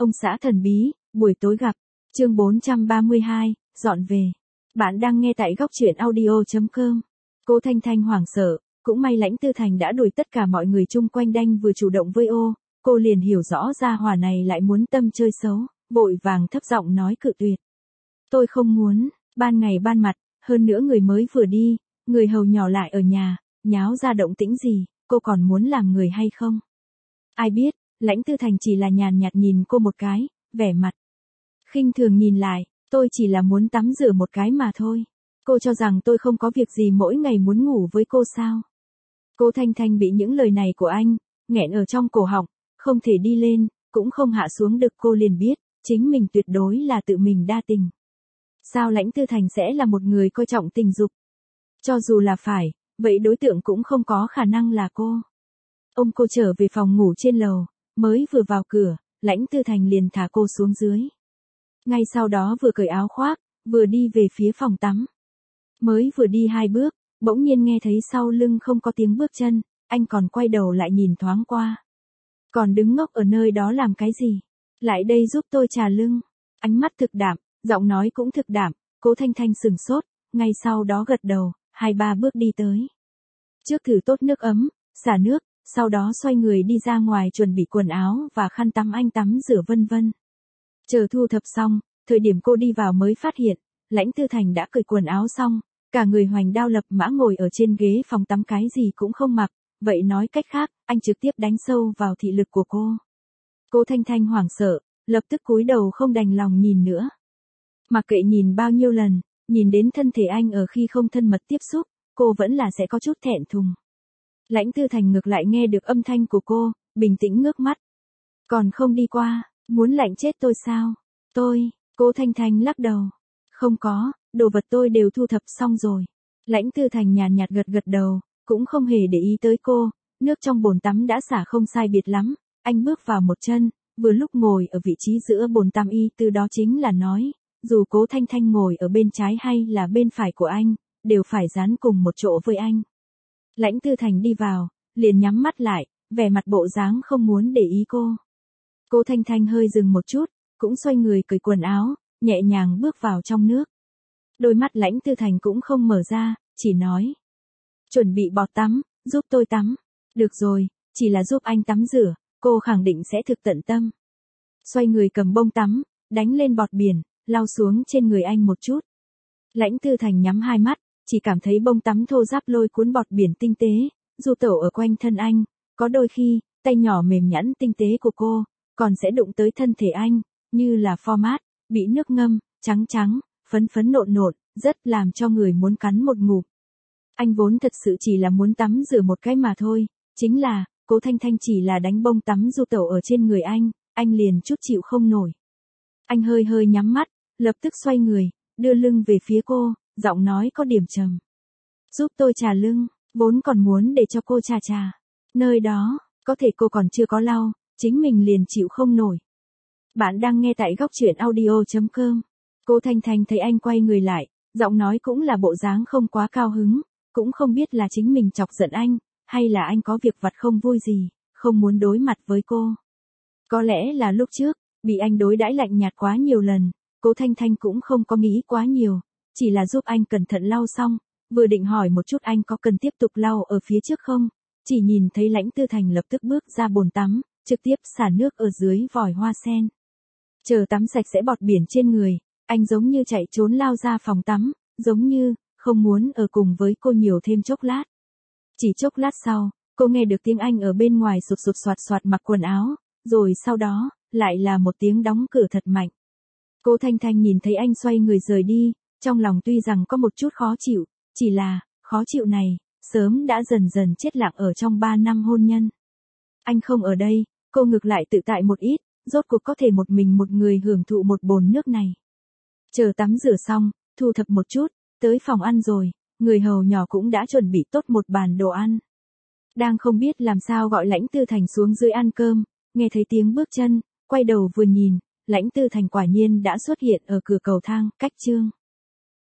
Ông xã thần bí, buổi tối gặp. Chương 432, dọn về. Bạn đang nghe tại góc truyện audio.com. Cô Thanh Thanh hoảng sợ, cũng may Lãnh Tư Thành đã đuổi tất cả mọi người chung quanh đanh vừa chủ động với cô liền hiểu rõ ra hỏa này lại muốn tâm chơi xấu, vội vàng thấp giọng nói cự tuyệt. Tôi không muốn, ban ngày ban mặt, hơn nữa người mới vừa đi, người hầu nhỏ lại ở nhà, nháo ra động tĩnh gì, cô còn muốn làm người hay không? Ai biết, Lãnh Tư Thành chỉ là nhàn nhạt nhìn cô một cái, vẻ mặt khinh thường nhìn lại, tôi chỉ là muốn tắm rửa một cái mà thôi. Cô cho rằng tôi không có việc gì mỗi ngày muốn ngủ với cô sao? Cô Thanh Thanh bị những lời này của anh nghẹn ở trong cổ họng, không thể đi lên, cũng không hạ xuống được. Cô liền biết, chính mình tuyệt đối là tự mình đa tình. Sao Lãnh Tư Thành sẽ là một người coi trọng tình dục? Cho dù là phải, vậy đối tượng cũng không có khả năng là cô. Ôm cô trở về phòng ngủ trên lầu, mới vừa vào cửa, Lãnh Tư Thành liền thả cô xuống dưới. Ngay sau đó vừa cởi áo khoác, vừa đi về phía phòng tắm. Mới vừa đi 2 bước, bỗng nhiên nghe thấy sau lưng không có tiếng bước chân, anh còn quay đầu lại nhìn thoáng qua. Còn đứng ngốc ở nơi đó làm cái gì? Lại đây giúp tôi trà lưng. Ánh mắt thực đạm, giọng nói cũng thực đạm, Cố Thanh Thanh sừng sốt, ngay sau đó gật đầu, 2-3 bước đi tới. Trước thử tốt nước ấm, xả nước, sau đó xoay người đi ra ngoài chuẩn bị quần áo và khăn tắm anh tắm rửa vân vân. Chờ thu thập xong, thời điểm cô đi vào mới phát hiện, Lãnh Tư Thành đã cởi quần áo xong, cả người hoành đao lập mã ngồi ở trên ghế phòng tắm cái gì cũng không mặc, vậy nói cách khác, anh trực tiếp đánh sâu vào thị lực của cô. Cô Thanh Thanh hoảng sợ, lập tức cúi đầu không đành lòng nhìn nữa. Mặc kệ nhìn bao nhiêu lần, nhìn đến thân thể anh ở khi không thân mật tiếp xúc, cô vẫn là sẽ có chút thẹn thùng. Lãnh Tư Thành ngược lại nghe được âm thanh của cô, bình tĩnh ngước mắt. Còn không đi qua, muốn lạnh chết tôi sao? Cô Thanh Thanh lắc đầu. Không có, đồ vật tôi đều thu thập xong rồi. Lãnh Tư Thành nhàn nhạt gật gật đầu, cũng không hề để ý tới cô, nước trong bồn tắm đã xả không sai biệt lắm, anh bước vào một chân, vừa lúc ngồi ở vị trí giữa bồn tắm từ đó chính là nói, dù Cố Thanh Thanh ngồi ở bên trái hay là bên phải của anh, đều phải dán cùng một chỗ với anh. Lãnh Tư Thành đi vào, liền nhắm mắt lại, vẻ mặt bộ dáng không muốn để ý cô. Cố Thanh Thanh hơi dừng một chút, cũng xoay người cởi quần áo, nhẹ nhàng bước vào trong nước. Đôi mắt Lãnh Tư Thành cũng không mở ra, chỉ nói. Chuẩn bị bọt tắm, giúp tôi tắm. Được rồi, chỉ là giúp anh tắm rửa, cô khẳng định sẽ thực tận tâm. Xoay người cầm bông tắm, đánh lên bọt biển, lau xuống trên người anh một chút. Lãnh Tư Thành nhắm 2 mắt, chỉ cảm thấy bông tắm thô ráp lôi cuốn bọt biển tinh tế, du tẩu ở quanh thân anh, có đôi khi, tay nhỏ mềm nhẵn tinh tế của cô, còn sẽ đụng tới thân thể anh, như là format, bị nước ngâm, trắng trắng, phấn phấn nộn nộn, rất làm cho người muốn cắn một ngụm. Anh vốn thật sự chỉ là muốn tắm rửa một cái mà thôi, chính là, Cố Thanh Thanh chỉ là đánh bông tắm du tẩu ở trên người anh liền chút chịu không nổi. Anh hơi hơi nhắm mắt, lập tức xoay người, đưa lưng về phía cô, giọng nói có điểm trầm. Giúp tôi trà lưng, vốn còn muốn để cho cô trà. Nơi đó, có thể cô còn chưa có lau, chính mình liền chịu không nổi. Bạn đang nghe tại góc truyện audio.com. Cô Thanh Thanh thấy anh quay người lại, giọng nói cũng là bộ dáng không quá cao hứng, cũng không biết là chính mình chọc giận anh, hay là anh có việc vặt không vui gì, không muốn đối mặt với cô. Có lẽ là lúc trước, bị anh đối đãi lạnh nhạt quá nhiều lần, Cố Thanh Thanh cũng không có nghĩ quá nhiều, chỉ là giúp anh cẩn thận lau xong, vừa định hỏi một chút anh có cần tiếp tục lau ở phía trước không, chỉ nhìn thấy Lãnh Tư Thành lập tức bước ra bồn tắm, trực tiếp xả nước ở dưới vòi hoa sen. Chờ tắm sạch sẽ bọt biển trên người, anh giống như chạy trốn lao ra phòng tắm, giống như, không muốn ở cùng với cô nhiều thêm chốc lát. Chỉ chốc lát sau, cô nghe được tiếng anh ở bên ngoài sụt sụt soạt soạt mặc quần áo, rồi sau đó, lại là một tiếng đóng cửa thật mạnh. Cố Thanh Thanh nhìn thấy anh xoay người rời đi, trong lòng tuy rằng có một chút khó chịu, chỉ là, khó chịu này, sớm đã dần dần chết lặng ở trong 3 năm hôn nhân. Anh không ở đây, cô ngược lại tự tại một ít, rốt cuộc có thể một mình một người hưởng thụ một bồn nước này. Chờ tắm rửa xong, thu thập một chút, tới phòng ăn rồi, người hầu nhỏ cũng đã chuẩn bị tốt một bàn đồ ăn. Đang không biết làm sao gọi Lãnh Tư Thành xuống dưới ăn cơm, nghe thấy tiếng bước chân, quay đầu vừa nhìn, Lãnh Tư Thành quả nhiên đã xuất hiện ở cửa cầu thang, cách chương.